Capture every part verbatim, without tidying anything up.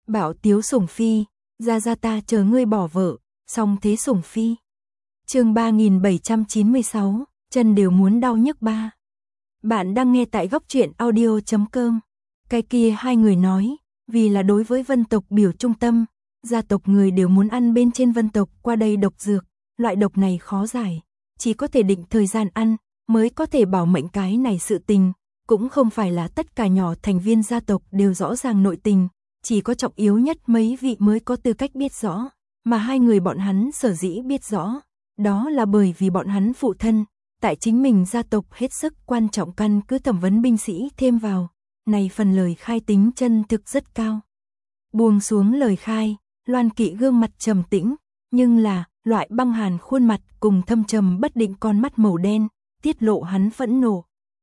Bảo Tiếu Sủng Phi, ra ra ta chờ ngươi bỏ vợ, song thế Sủng Phi. Chương ba nghìn bảy trăm chín mươi sáu, chân đều muốn đau nhức ba. Bạn đang nghe tại góc truyện audio chấm com. Cái kia hai người nói, vì là đối với vân tộc biểu trung tâm, gia tộc người đều muốn ăn bên trên vân tộc qua đây độc dược, loại độc này khó giải, chỉ có thể định thời gian ăn, mới có thể bảo mệnh cái này sự tình, cũng không phải là tất cả nhỏ thành viên gia tộc đều rõ ràng nội tình, chỉ có trọng yếu nhất mấy vị mới có tư cách biết rõ, mà hai người bọn hắn sở dĩ biết rõ, đó là bởi vì bọn hắn phụ thân, tại chính mình gia tộc hết sức quan trọng căn cứ thẩm vấn binh sĩ thêm vào, này phần lời khai tính chân thực rất cao. Buông xuống lời khai, Loan Kỵ gương mặt trầm tĩnh, nhưng là, loại băng hàn khuôn mặt cùng thâm trầm bất định con mắt màu đen, tiết lộ hắn phẫn nộ.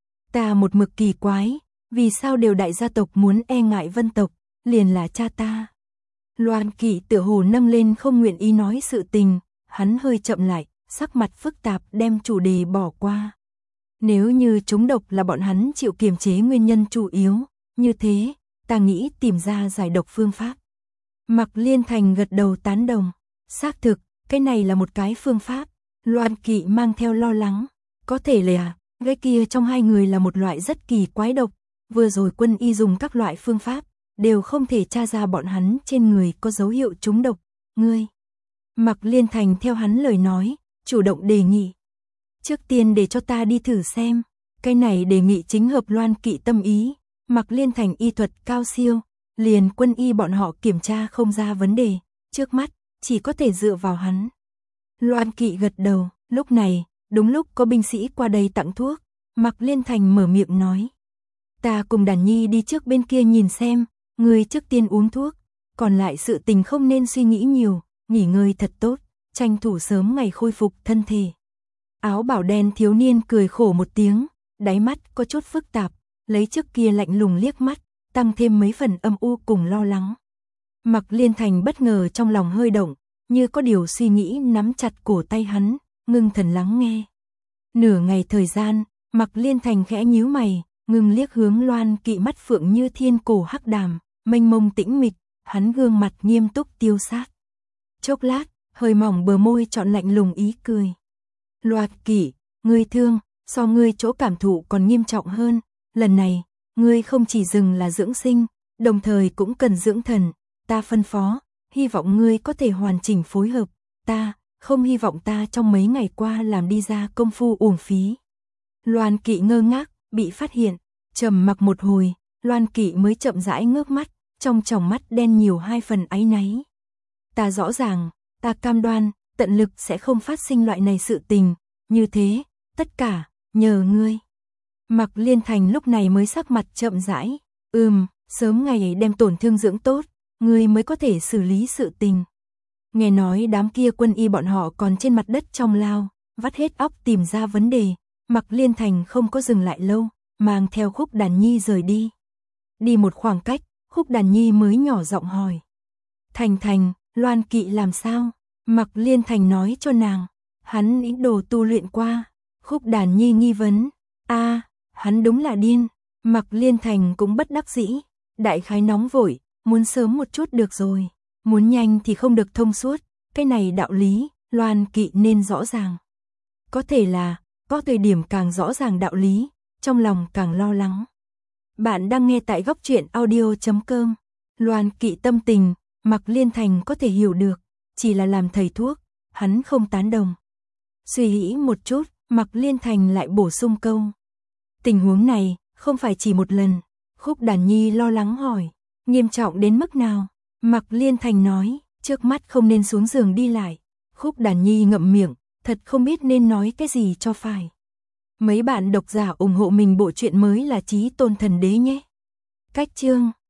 Ta một mực kỳ quái, vì sao đều đại gia tộc muốn e ngại vân tộc, liền là cha ta. Loan Kỵ tựa hồ nâng lên không nguyện ý nói sự tình, hắn hơi chậm lại, sắc mặt phức tạp đem chủ đề bỏ qua. Nếu như trúng độc là bọn hắn chịu kiềm chế nguyên nhân chủ yếu, như thế, ta nghĩ tìm ra giải độc phương pháp. Mạc Liên Thành gật đầu tán đồng, xác thực, cái này là một cái phương pháp. Loan Kỵ mang theo lo lắng, có thể là, cái kia trong hai người là một loại rất kỳ quái độc, vừa rồi quân y dùng các loại phương pháp, đều không thể tra ra bọn hắn trên người có dấu hiệu trúng độc, ngươi. Mạc Liên Thành theo hắn lời nói, chủ động đề nghị. Trước tiên để cho ta đi thử xem, cái này đề nghị chính hợp Loan Kỵ tâm ý, Mạc Liên Thành y thuật cao siêu, liền quân y bọn họ kiểm tra không ra vấn đề, trước mắt, chỉ có thể dựa vào hắn. Loan Kỵ gật đầu, lúc này, đúng lúc có binh sĩ qua đây tặng thuốc, Mạc Liên Thành mở miệng nói. Ta cùng Đàn Nhi đi trước bên kia nhìn xem, ngươi trước tiên uống thuốc, còn lại sự tình không nên suy nghĩ nhiều, nghỉ ngơi thật tốt, tranh thủ sớm ngày khôi phục thân thể. Áo bảo đen thiếu niên cười khổ một tiếng, đáy mắt có chút phức tạp, lấy trước kia lạnh lùng liếc mắt, tăng thêm mấy phần âm u cùng lo lắng. Mạc Liên Thành bất ngờ trong lòng hơi động, như có điều suy nghĩ nắm chặt cổ tay hắn, ngưng thần lắng nghe. Nửa ngày thời gian, Mạc Liên Thành khẽ nhíu mày, ngưng liếc hướng Loan Kỵ mắt phượng như thiên cổ hắc đàm, mênh mông tĩnh mịch, hắn gương mặt nghiêm túc tiêu sát. Chốc lát, hơi mỏng bờ môi trọn lạnh lùng ý cười. Loan Kỵ, ngươi thương, so ngươi chỗ cảm thụ còn nghiêm trọng hơn, lần này, ngươi không chỉ dừng là dưỡng sinh, đồng thời cũng cần dưỡng thần, ta phân phó, hy vọng ngươi có thể hoàn chỉnh phối hợp, ta, không hy vọng ta trong mấy ngày qua làm đi ra công phu uổng phí. Loan Kỵ ngơ ngác, bị phát hiện, trầm mặc một hồi, Loan Kỵ mới chậm rãi ngước mắt, trong tròng mắt đen nhiều hai phần áy náy. Ta rõ ràng, ta cam đoan, tận lực sẽ không phát sinh loại này sự tình, như thế, tất cả, nhờ ngươi. Mạc Liên Thành lúc này mới sắc mặt chậm rãi, ừm, sớm ngày ấy đem tổn thương dưỡng tốt, ngươi mới có thể xử lý sự tình. Nghe nói đám kia quân y bọn họ còn trên mặt đất trong lao, vắt hết óc tìm ra vấn đề, Mạc Liên Thành không có dừng lại lâu, mang theo Khúc Đàn Nhi rời đi. Đi một khoảng cách, Khúc Đàn Nhi mới nhỏ giọng hỏi. Thành Thành, Loan Kỵ làm sao? Mạc Liên Thành nói cho nàng, hắn ý đồ tu luyện qua. Khúc Đàn Nhi nghi vấn, a, hắn đúng là điên. Mạc Liên Thành cũng bất đắc dĩ, đại khái nóng vội, muốn sớm một chút được rồi, muốn nhanh thì không được thông suốt, cái này đạo lý, Loan Kỵ nên rõ ràng. Có thể là, có thời điểm càng rõ ràng đạo lý, trong lòng càng lo lắng. Bạn đang nghe tại góc truyện audio chấm com. Loan Kỵ tâm tình, Mạc Liên Thành có thể hiểu được, chỉ là làm thầy thuốc, hắn không tán đồng. Suy nghĩ một chút, Mạc Liên Thành lại bổ sung câu. Tình huống này, không phải chỉ một lần. Khúc Đàn Nhi lo lắng hỏi, nghiêm trọng đến mức nào? Mạc Liên Thành nói, trước mắt không nên xuống giường đi lại. Khúc Đàn Nhi ngậm miệng, thật không biết nên nói cái gì cho phải. Mấy bạn độc giả ủng hộ mình bộ truyện mới là Chí Tôn Thần Đế nhé. Cách chương